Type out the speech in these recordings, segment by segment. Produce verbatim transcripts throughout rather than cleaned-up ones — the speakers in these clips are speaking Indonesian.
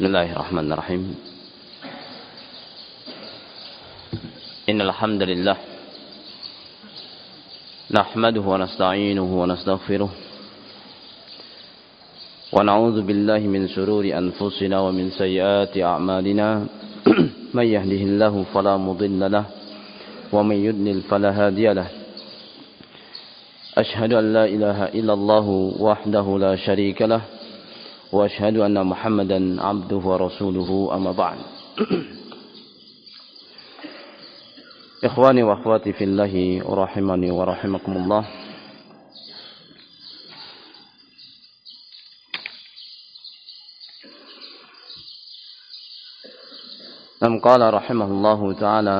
Bismillahirrahmanirrahim. Innal hamdalillah nahmaduhu wa nasta'inuhu wa nastaghfiruh wa na'udzu billahi min shururi anfusina wa min sayyiati a'malina may yahdihillahu fala mudilla lahu wa may yudlil fala hadiya lahu. Ashhadu an la ilaha illallah wahdahu la syarika lahu wa ashhadu anna Muhammadan abduhu wa rasuluhu amma ba'd. Ikhwani wa akhwati fillahi rahimani wa rahimakumullah. Nam qala rahimahullahu ta'ala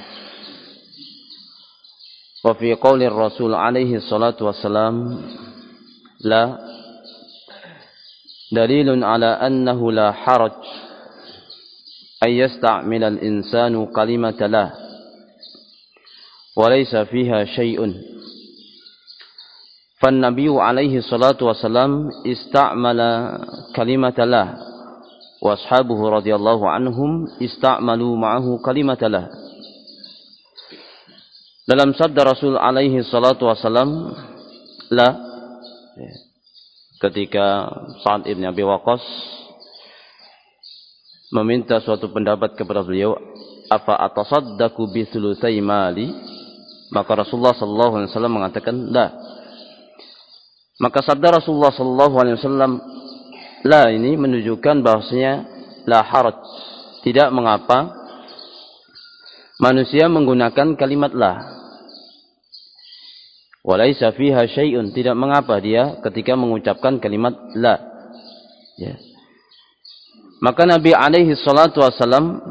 wa fi qawli Rasul alaihi salatu wassalam la dalilun ala annahu la haraj ay yasta'mil al-insanu kalimata la wa laysa fiha syai'un. Fan-nabiyyu alaihi salatu wassalam ista'mala kalimata la wa ashabuhu radhiyallahu anhum ista'malu ma'ahu kalimata la. Dalam sabda Rasul alaihi salatu wassalam la, ketika Sa'ad ibn Abi Waqqas meminta suatu pendapat kepada beliau, apa atasaddaqu bi thulutsai mali, maka Rasulullah sallallahu alaihi wasallam mengatakan la. Maka sabda Rasulullah sallallahu alaihi wasallam la ini menunjukkan bahwasanya la haraj, tidak mengapa manusia menggunakan kalimat la. Walaysa fiha syai'un, tidak mengapa dia ketika mengucapkan kalimat la. Ya. Maka Nabi alaihi salatu wasallam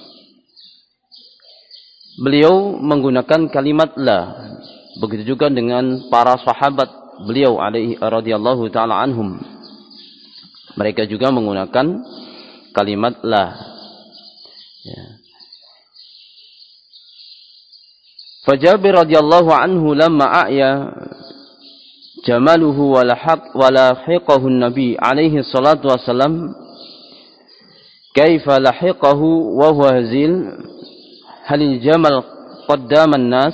beliau menggunakan kalimat la. Begitu juga dengan para sahabat beliau alaihi radhiyallahu taala anhum. Mereka juga menggunakan kalimat la. Ya. Fajabir radhiyallahu anhu lamma a'ya jamaluhu wa lahaq wa lahiqahu an-nabi alaihi salatu wasallam kaifa lahiqahu wa huwa hazil hal al-jamal qaddama an-nas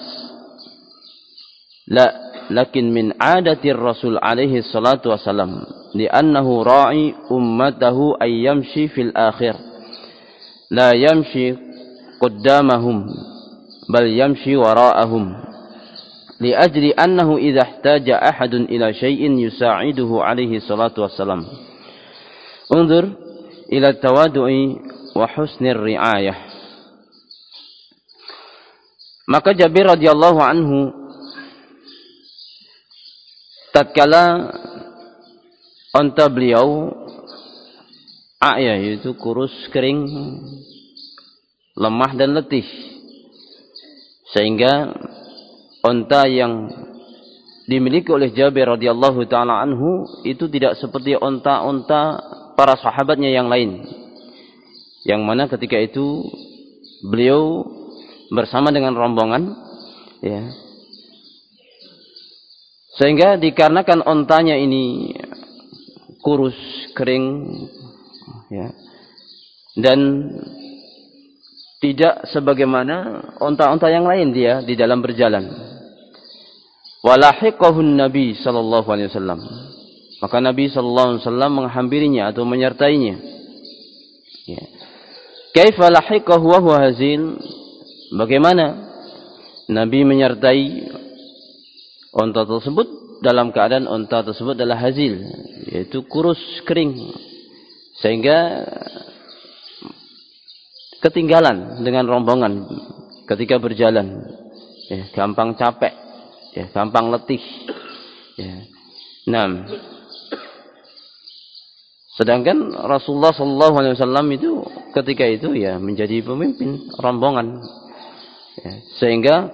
la lakin min adati ar-rasul alaihi salatu wasallam li'annahu ra'i ummatahu ay yamshi fil akhir la yamshi qaddamahum bal yamshi wara'ahum liajli annahu idza ihtaja ahadun ila syai'in yusa'iduhu alaihi salatu wassalam. Unzur ila tawadu'i wa husnir ri'ayah. Maka Jabir radhiyallahu anhu tatkala onta beliau a'ya, yaitu kurus, kering, lemah dan letih, sehingga onta yang dimiliki oleh Jabir radhiyallahu taala anhu itu tidak seperti onta-onta para sahabatnya yang lain, yang mana ketika itu beliau bersama dengan rombongan, ya, sehingga dikarenakan ontanya ini kurus, kering, ya, dan tidak sebagaimana onta-onta yang lain dia di dalam berjalan. Walahiqahun Nabi sallallahu alaihi wasallam. Maka Nabi sallallahu alaihi wasallam menghampirinya atau menyertainya. Ya. Kaifa lahiqahu wa huwa hazil? Bagaimana Nabi menyertai onta tersebut dalam keadaan onta tersebut adalah hazil, yaitu kurus, kering, sehingga ketinggalan dengan rombongan ketika berjalan, ya, gampang capek, ya, gampang letih, ya. Nah, sedangkan Rasulullah sallallahu alaihi wasallam itu ketika itu ya menjadi pemimpin rombongan, ya, sehingga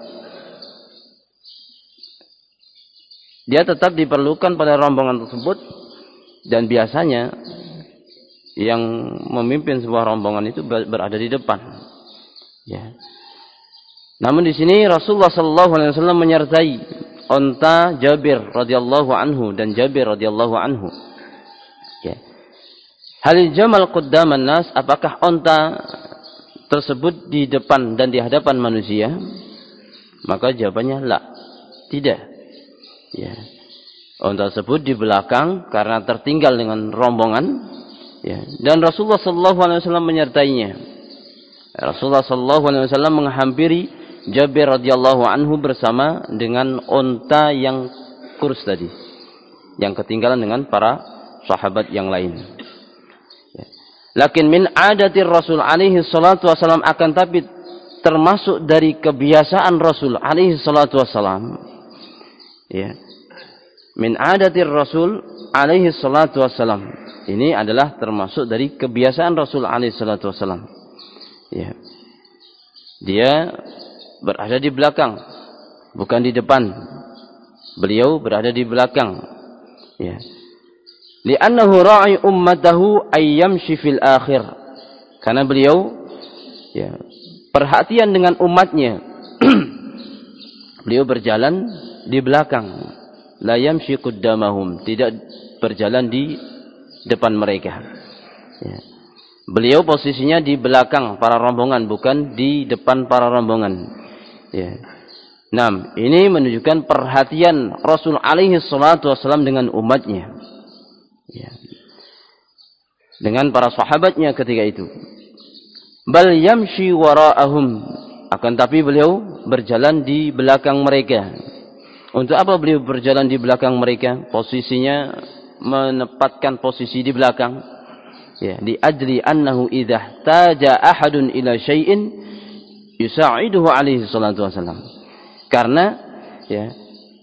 dia tetap diperlukan pada rombongan tersebut, dan biasanya yang memimpin sebuah rombongan itu berada di depan, ya. Namun di sini Rasulullah sallallahu alaihi wasallam menyertai onta Jabir radhiyallahu anhu dan Jabir radhiyallahu anhu, ya. Halil jamal quddaman nas, apakah onta tersebut di depan dan di hadapan manusia? Maka jawabannya la, tidak. Ya. Onta tersebut di belakang karena tertinggal dengan rombongan. Ya. Dan Rasulullah sallallahu alaihi wasallam menyertainya. Rasulullah sallallahu alaihi wasallam menghampiri Jabir radhiyallahu anhu bersama dengan onta yang kurus tadi, yang ketinggalan dengan para sahabat yang lain. Lakin min adatir Rasul alaihi salatu wasallam, akan tapi termasuk dari kebiasaan Rasul alaihi salatu wasallam. Ya. Min adatir Rasul alaihi salatu wasallam. Ini adalah termasuk dari kebiasaan Rasul alaihi salatu wasallam. Ya. Dia berada di belakang, bukan di depan. Beliau berada di belakang. Ya. Li'annahu ra'i ummatahu ayyamshi fil akhir. Karena beliau ya, perhatian dengan umatnya. Beliau berjalan di belakang. La yamshi quddamahum, tidak berjalan di depan mereka. Ya. Beliau posisinya di belakang para rombongan, bukan di depan para rombongan. Ya. Nah, ini menunjukkan perhatian Rasul alaihi salatu wasallam dengan umatnya. Ya. Dengan para sahabatnya ketika itu. Bal yamshi wara'ahum, akan tapi beliau berjalan di belakang mereka. Untuk apa beliau berjalan di belakang mereka? Posisinya menempatkan posisi di belakang. Ya, li ajli annahu idza taja ahadun ila syai'in yusa'iduhu alaihi salatu wasallam. Karena ya,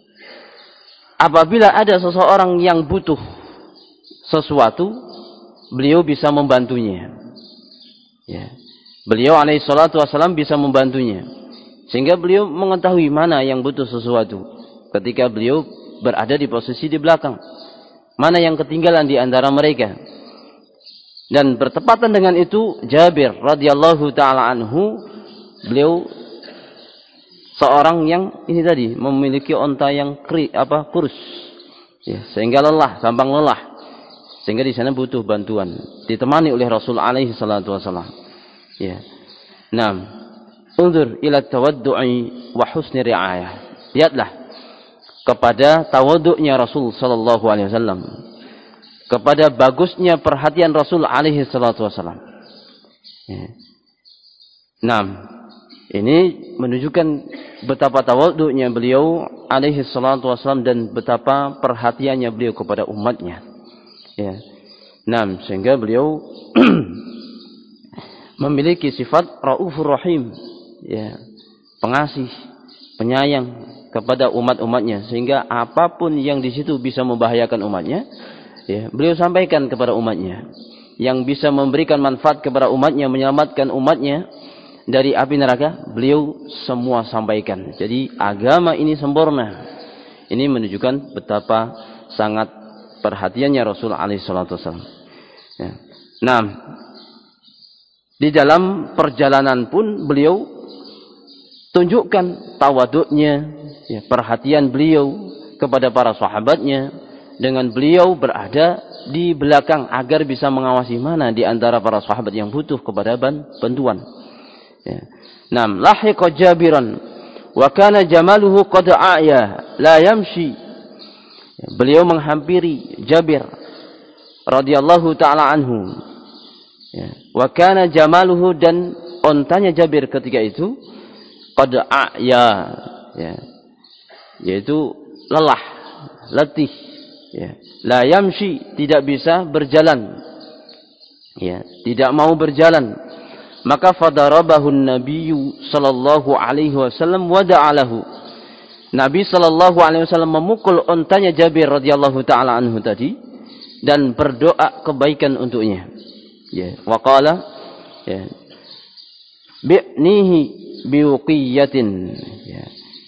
apabila ada seseorang yang butuh sesuatu, beliau bisa membantunya. Ya. Beliau alaihi salatu wasallam bisa membantunya. Sehingga beliau mengetahui mana yang butuh sesuatu ketika beliau berada di posisi di belakang. Mana yang ketinggalan di antara mereka. Dan bertepatan dengan itu Jabir radhiyallahu taala anhu, beliau seorang yang ini tadi memiliki onta yang kri, apa kurus. Ya, sehingga lelah, gampang lelah. Sehingga di sana butuh bantuan, ditemani oleh Rasul alaihi salatu wasallam. Ya. Naam. Unzur ila tawaddu'i wa husni ri'ayah. Lihatlah kepada tawaddu'nya Rasul sallallahu alaihi wasallam, kepada bagusnya perhatian Rasul alaihi salatu wasallam. Ya. Naam. Ini menunjukkan betapa tawaddu'nya beliau alaihi salatu wasallam dan betapa perhatiannya beliau kepada umatnya. Ya. Nah, sehingga beliau memiliki sifat Raufur Rahim, ya, pengasih, penyayang kepada umat-umatnya, sehingga apapun yang di situ bisa membahayakan umatnya, ya, beliau sampaikan kepada umatnya. Yang bisa memberikan manfaat kepada umatnya, menyelamatkan umatnya dari api neraka, beliau semua sampaikan. Jadi agama ini sempurna. Ini menunjukkan betapa sangat perhatiannya Rasul alaihi salatu wasallam. Ya. Nah, di dalam perjalanan pun beliau tunjukkan tawaduknya, ya, perhatian beliau kepada para sahabatnya, dengan beliau berada di belakang agar bisa mengawasi mana di antara para sahabat yang butuh kepada bantuan. Ya. Nah, lahiqa Jabiran wa kana jamaluhu qad a'ya la yamshi. Beliau menghampiri Jabir radhiyallahu taala anhu. Ya. Wa kana jamaluhu, dan ontanya Jabir ketika itu qad a'ya, ya, yaitu lelah, letih, ya. La yamshi, tidak bisa berjalan, ya, tidak mau berjalan. Maka fadarabahu an-nabiyyu sallallahu alaihi wasallam wa da'alahu. Nabi sallallahu alaihi wasallam memukul ontanya Jabir radhiyallahu taala anhu tadi dan berdoa kebaikan untuknya. Ya, wa qala, ya, bi'nihi biuqiyatin. Ya.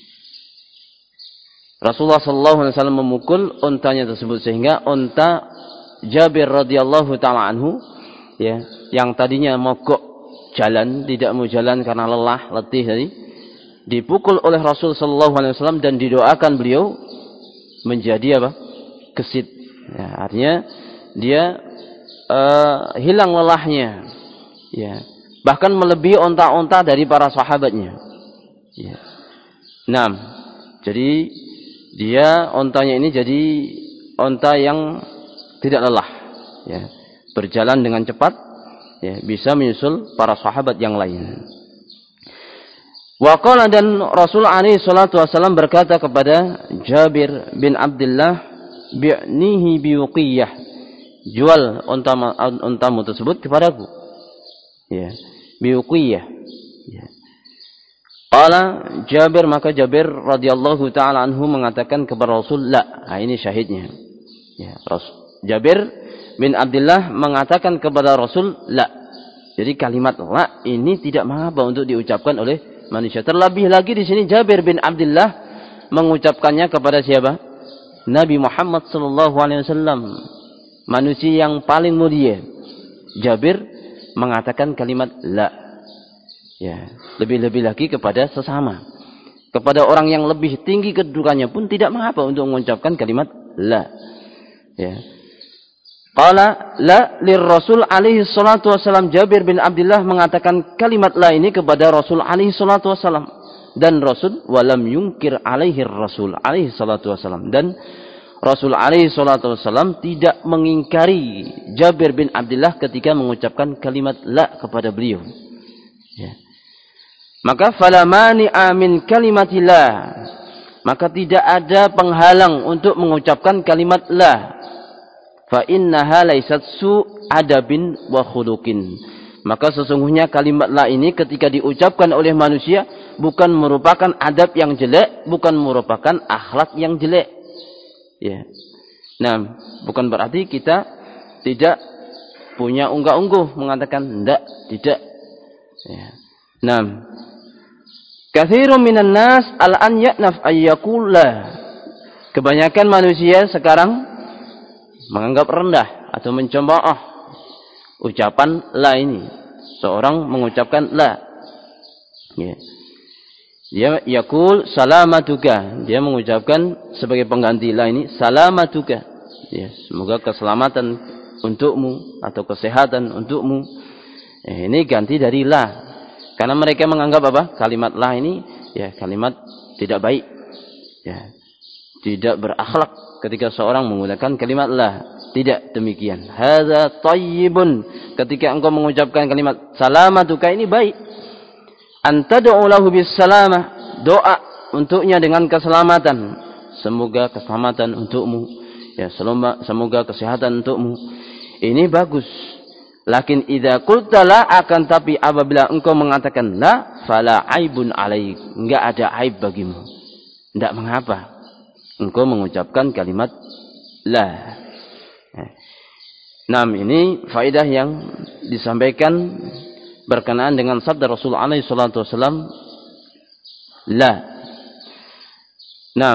Rasulullah sallallahu alaihi wasallam memukul ontanya tersebut sehingga onta Jabir radhiyallahu taala anhu, ya, yang tadinya mogok jalan, tidak mau jalan karena lelah, letih tadi, dipukul oleh Rasul sallallahu alaihi wasallam dan didoakan beliau menjadi apa? Gesit. Ya, artinya dia uh, hilang lelahnya, ya, bahkan melebihi onta-onta dari para sahabatnya. Ya. Nah, jadi dia ontanya ini jadi onta yang tidak lelah, ya, berjalan dengan cepat, ya, bisa menyusul para sahabat yang lain. Wa qala, dan Rasul alaihi salatu wasallam berkata kepada Jabir bin Abdullah, bi'nihi biuqiyah, jual unta untamu tersebut kepadaku, ya, biuqiyah, ya. Qala Jabir, maka Jabir radhiyallahu taala anhu mengatakan kepada Rasul, la. Nah, ini syahidnya, ya, Rasul Jabir bin Abdullah mengatakan kepada Rasul, la. Jadi kalimat la ini tidak mengapa untuk diucapkan oleh manusia. Terlebih lagi di sini Jabir bin Abdullah mengucapkannya kepada siapa? Nabi Muhammad sallallahu alaihi wasallam, manusia yang paling mulia. Jabir mengatakan kalimat la. Ya, lebih-lebih lagi kepada sesama, kepada orang yang lebih tinggi kedudukannya pun tidak mengapa untuk mengucapkan kalimat la. Ya. Qala la lirrasul alaihi salatu wasallam, Jabir bin Abdullah mengatakan kalimat la ini kepada Rasul alaihi salatu wasallam, dan Rasul walam yungkir alaihi rasul alaihi salatu wasallam, dan Rasul alaihi salatu wasallam tidak mengingkari Jabir bin Abdullah ketika mengucapkan kalimat la kepada beliau. Ya. Maka fala mani'a min kalimatillah, maka tidak ada penghalang untuk mengucapkan kalimat la. Fa innaha laysat su adabin wa khuluqin, maka sesungguhnya kalimat la ini ketika diucapkan oleh manusia bukan merupakan adab yang jelek, bukan merupakan akhlak yang jelek. Ya. Nah, bukan berarti kita tidak punya unggah-ungguh mengatakan enggak, tidak. Ya. Nah, katsirun minan nas al-an ya'naf ayyaqula, kebanyakan manusia sekarang menganggap rendah atau mencemooh ucapan la ini. Seorang mengucapkan la, ya, dia yaqul salamatuka, dia mengucapkan sebagai pengganti la ini salamatuka, ya, semoga keselamatan untukmu atau kesehatan untukmu. Eh, ini ganti dari la. Karena mereka menganggap apa? Kalimat la ini, ya, kalimat tidak baik, ya, tidak berakhlak ketika seorang menggunakan kalimat la. Tidak demikian. Hadza thayyibun, ketika engkau mengucapkan kalimat salamatuka ini baik. Antad'u lahu bis salamah, doa untuknya dengan keselamatan. Semoga keselamatan untukmu, ya, semoga kesehatan untukmu. Ini bagus. Lakin idza qulta la, akan tapi apabila engkau mengatakan la, fala aibun alaik, enggak ada aib bagimu. Enggak mengapa engkau mengucapkan kalimat la. Nah, ini faedah yang disampaikan berkenaan dengan sabda Rasul alaihi salatu wasallam la. Nah,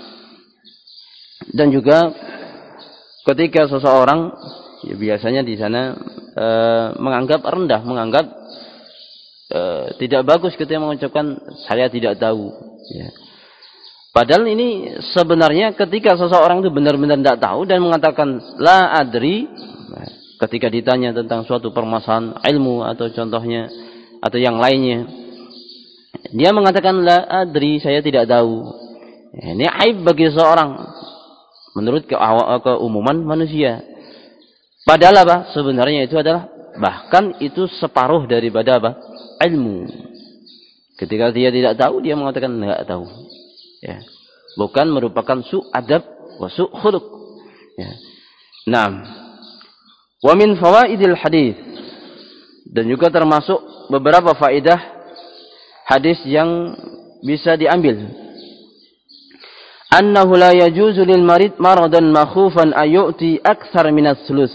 dan juga ketika seseorang, ya, biasanya di sana e, menganggap rendah, menganggap e, tidak bagus ketika mengucapkan saya tidak tahu, ya. Padahal ini sebenarnya ketika seseorang itu benar-benar tidak tahu dan mengatakan la adri, ketika ditanya tentang suatu permasalahan ilmu atau contohnya atau yang lainnya, dia mengatakan la adri, saya tidak tahu. Ini aib bagi seseorang menurut ke keumuman manusia. Padahal apa? Sebenarnya itu adalah bahkan itu separuh daripada apa? Ilmu. Ketika dia tidak tahu, dia mengatakan tidak tahu. Ya, bukan merupakan su adab wa su khuluq. Ya. Naam. Wa min fawaidil hadis, dan juga termasuk beberapa faedah hadis yang bisa diambil. Annahu la yajuzu lil marid maradan makhufan ayu'ti akthar min as-sulus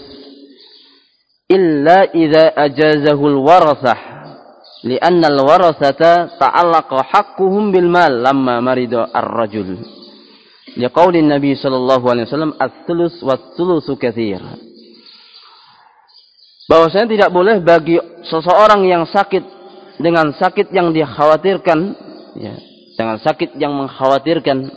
illa idza ajazahu al-warathah. لأن الورثة تعلق حقهم بالمال لما مرض الرجل لقول النبي صلى الله عليه وسلم الثلث والثلث كثير, bahwasanya tidak boleh bagi seseorang yang sakit dengan sakit yang dikhawatirkan, ya, dengan sakit yang mengkhawatirkan,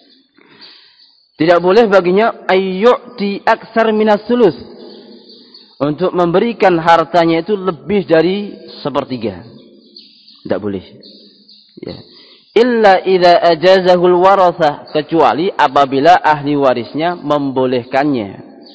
tidak boleh baginya ayyu'ti aktsar minas sulus, untuk memberikan hartanya itu lebih dari sepertiga. Tidak boleh. Ya. Illa idza ajazahul warathah, kecuali apabila ahli warisnya membolehkannya.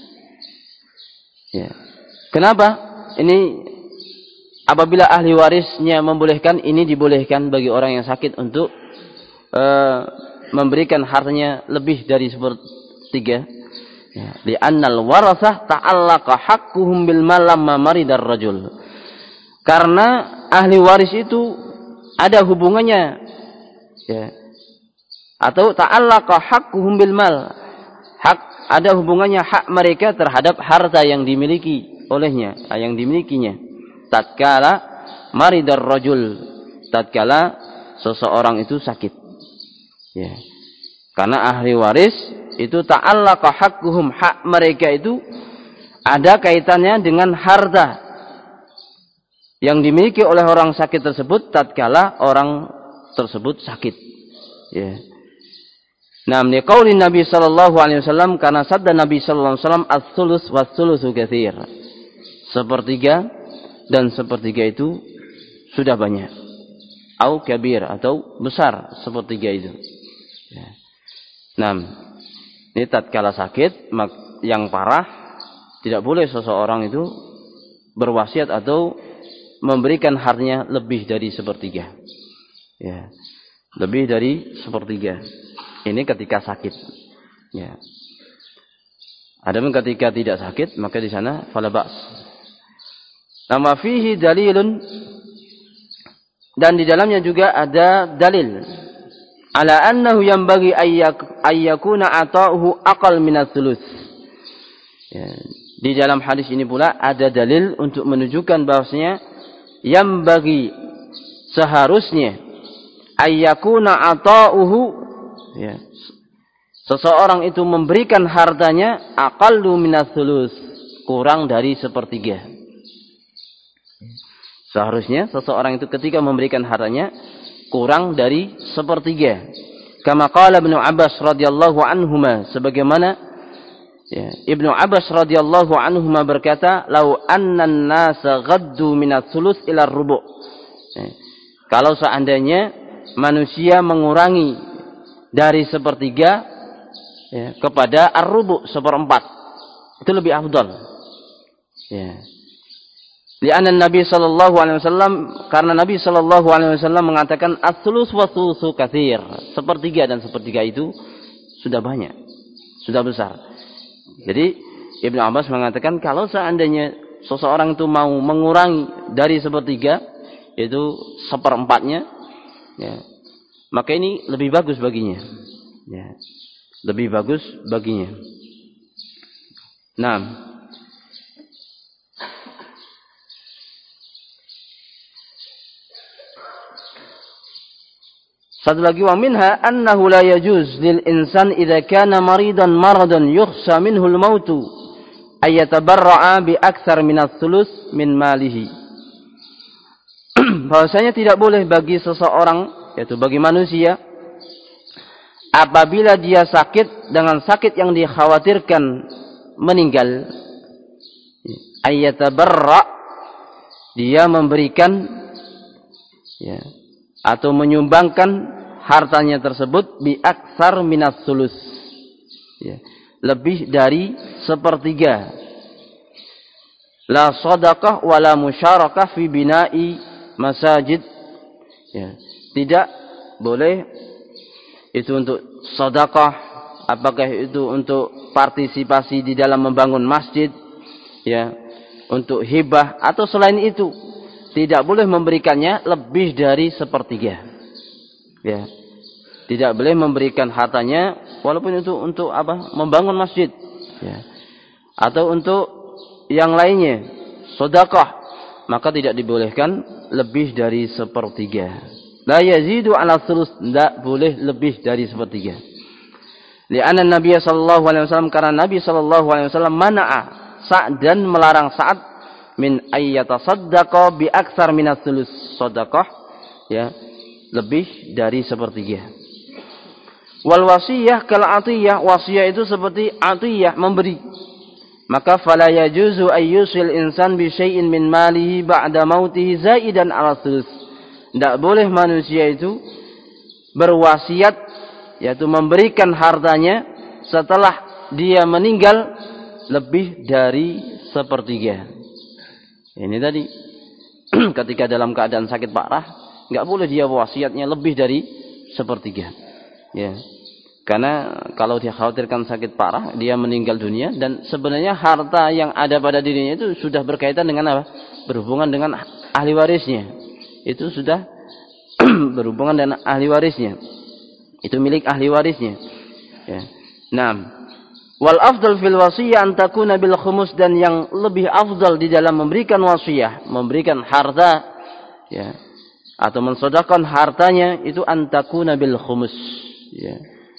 Ya. Kenapa? Ini apabila ahli warisnya membolehkan, ini dibolehkan bagi orang yang sakit untuk uh, memberikan hartanya lebih dari sepertiga. Ya. Li'annal warathah ta'allaqa haqquhum bil mal lamma maridar rajul. Karena ahli waris itu ada hubungannya, ya, atau ta'allaqa haqquhum bil mal, hak ada hubungannya hak mereka terhadap harta yang dimiliki olehnya, yang dimilikinya. Tatkala maridar rajul, tatkala seseorang itu sakit. Ya. Karena ahli waris itu ta'allaqa haqquhum, hak mereka itu ada kaitannya dengan harta yang dimiliki oleh orang sakit tersebut tatkala orang tersebut sakit. Ya. Nah, li qauli Nabi sallallahu alaihi wasallam, karena sabda Nabi sallallahu alaihi wasallam, ats-tsulus was-tsulusu katsir. Sepertiga dan sepertiga itu sudah banyak. Au kabir, atau besar sepertiga itu. Ya. Nah, ini tatkala sakit yang parah, tidak boleh seseorang itu berwasiat atau memberikan hartanya lebih dari sepertiga. Ya. Lebih dari sepertiga. Ini ketika sakit. Ya. Adapun ketika tidak sakit, maka di sana fala ba's. Nama fihi dalilun, dan di dalamnya juga ada dalil ala annahu yanbaghi ayyakuna ata'uhu aqal minats sulus. Ya. Di dalam hadis ini pula ada dalil untuk menunjukkan bahwasanya yang bagi seharusnya ayyakuna ata'uhu, ya, seseorang itu memberikan hartanya aqallu minats sulus, kurang dari sepertiga. Seharusnya seseorang itu ketika memberikan hartanya kurang dari sepertiga. Kama qala Ibnu Abbas radhiyallahu anhuma, sebagaimana, ya, Ibnu Abbas radhiyallahu anhuma berkata, "Lau annan nasa ghaddu minats sulus ila rubu'." Ya, kalau seandainya manusia mengurangi dari sepertiga, ya, kepada ar-rubu', seperempat, itu lebih afdal. Ya. Li'anna Nabi sallallahu alaihi wasallam, karena Nabi sallallahu alaihi wasallam mengatakan as-sulus wa thulutsu katsir. Sepertiga dan sepertiga itu sudah banyak, sudah besar. Jadi Ibnu Abbas mengatakan kalau seandainya seseorang itu mau mengurangi dari sepertiga, itu seperempatnya, ya, maka ini lebih bagus baginya. Ya. Lebih bagus baginya. Nah, satu lagi, wa minha annahu la yajuz lil insan idza kana maridan maradan yukhsha minhu al mautu ay yatabarra'a bi aktsar min ats-thuluts min malihi. Bahwasanya tidak boleh bagi seseorang, yaitu bagi manusia, apabila dia sakit dengan sakit yang dikhawatirkan meninggal, ay yatabarra', dia memberikan, ya, atau menyumbangkan hartanya tersebut bi aksar minas sulus, ya, lebih dari sepertiga. La sadaqah wala musyarakah fi bina'i masajid, ya, tidak boleh itu untuk sedekah, apakah itu untuk partisipasi di dalam membangun masjid, ya, untuk hibah atau selain itu, tidak boleh memberikannya lebih dari sepertiga. Ya. Tidak boleh memberikan hartanya walaupun itu untuk apa? Membangun masjid, ya. Atau untuk yang lainnya, sedekah, maka tidak dibolehkan lebih dari sepertiga. La yazidu ala thuluts, tidak boleh lebih dari sepertiga. Li'anna Nabi sallallahu alaihi wasallam, karena Nabi sallallahu alaihi wasallam mana'a Sa'dan, melarang Sa'ad min ayyatasaddaqa bi aktsar minats sulus, sedekah, ya, lebih dari sepertiga. Wal wasiyah kal atiyah, wasiyah itu seperti atiyah, memberi. maka fala yajuzu ayyusil insan bi syai'in min malihi ba'da mautihi zaidan ala thuluth. Tidak boleh manusia itu berwasiat, yaitu memberikan hartanya setelah dia meninggal lebih dari sepertiga. Ini tadi ketika dalam keadaan sakit parah, nggak boleh dia wasiatnya lebih dari sepertiga. Ya. Karena kalau dia khawatirkan sakit parah, dia meninggal dunia, dan sebenarnya harta yang ada pada dirinya itu sudah berkaitan dengan apa? Berhubungan dengan ahli warisnya. Itu sudah berhubungan dengan ahli warisnya. Itu milik ahli warisnya. Ya. Nah, wal afdal fil wasiyah an takuna bil khumus, dan yang lebih afdal di dalam memberikan wasiyah, memberikan harta, ya, atau mensedekahkan hartanya itu an takuna bil khumus, ya.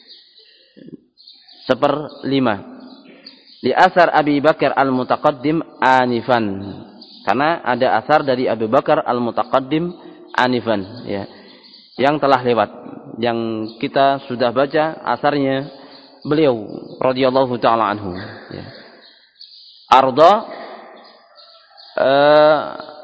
Seperlima. Di asar Abi Bakar al-Mutaqaddim anifan. Karena ada asar dari Abu Bakar al-Mutaqaddim anifan, ya, yang telah lewat, yang kita sudah baca asarnya beliau radhiyallahu taala anhu, ya. Arda uh,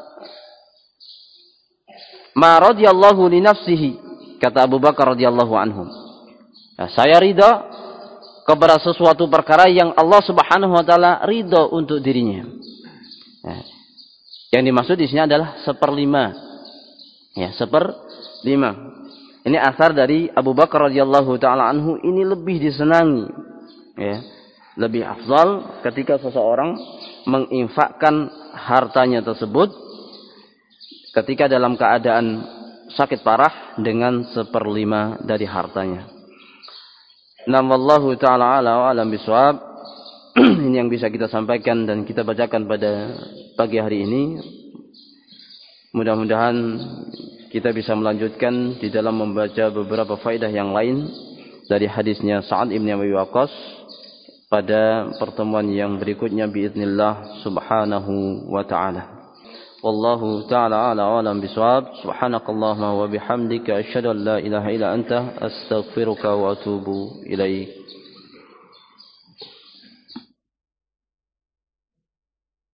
ma radhiyallahu li nafsihi, kata Abu Bakar radhiyallahu anhu. Nah, saya ridha kepada sesuatu perkara yang Allah Subhanahu wa taala ridha untuk dirinya. Nah, yang dimaksud di sini adalah seperlima. Ya, seperlima. Ini asar dari Abu Bakar radhiyallahu taala anhu, ini lebih disenangi, ya. Lebih afdal ketika seseorang menginfakkan hartanya tersebut ketika dalam keadaan sakit parah dengan seperlima dari hartanya. Nam wallahu ta'ala ala wa alam bisawab. Ini yang bisa kita sampaikan dan kita bacakan pada pagi hari ini. Mudah-mudahan kita bisa melanjutkan di dalam membaca beberapa faedah yang lain dari hadisnya Sa'ad ibn Abi Waqqas pada pertemuan yang berikutnya biiznillah subhanahu wa ta'ala. Wallahu ta'ala ala wa alam bisawab. Subhanakallahumma wa bihamdika asyhadu an la ilaha illa anta astaghfiruka wa atubu ilaik.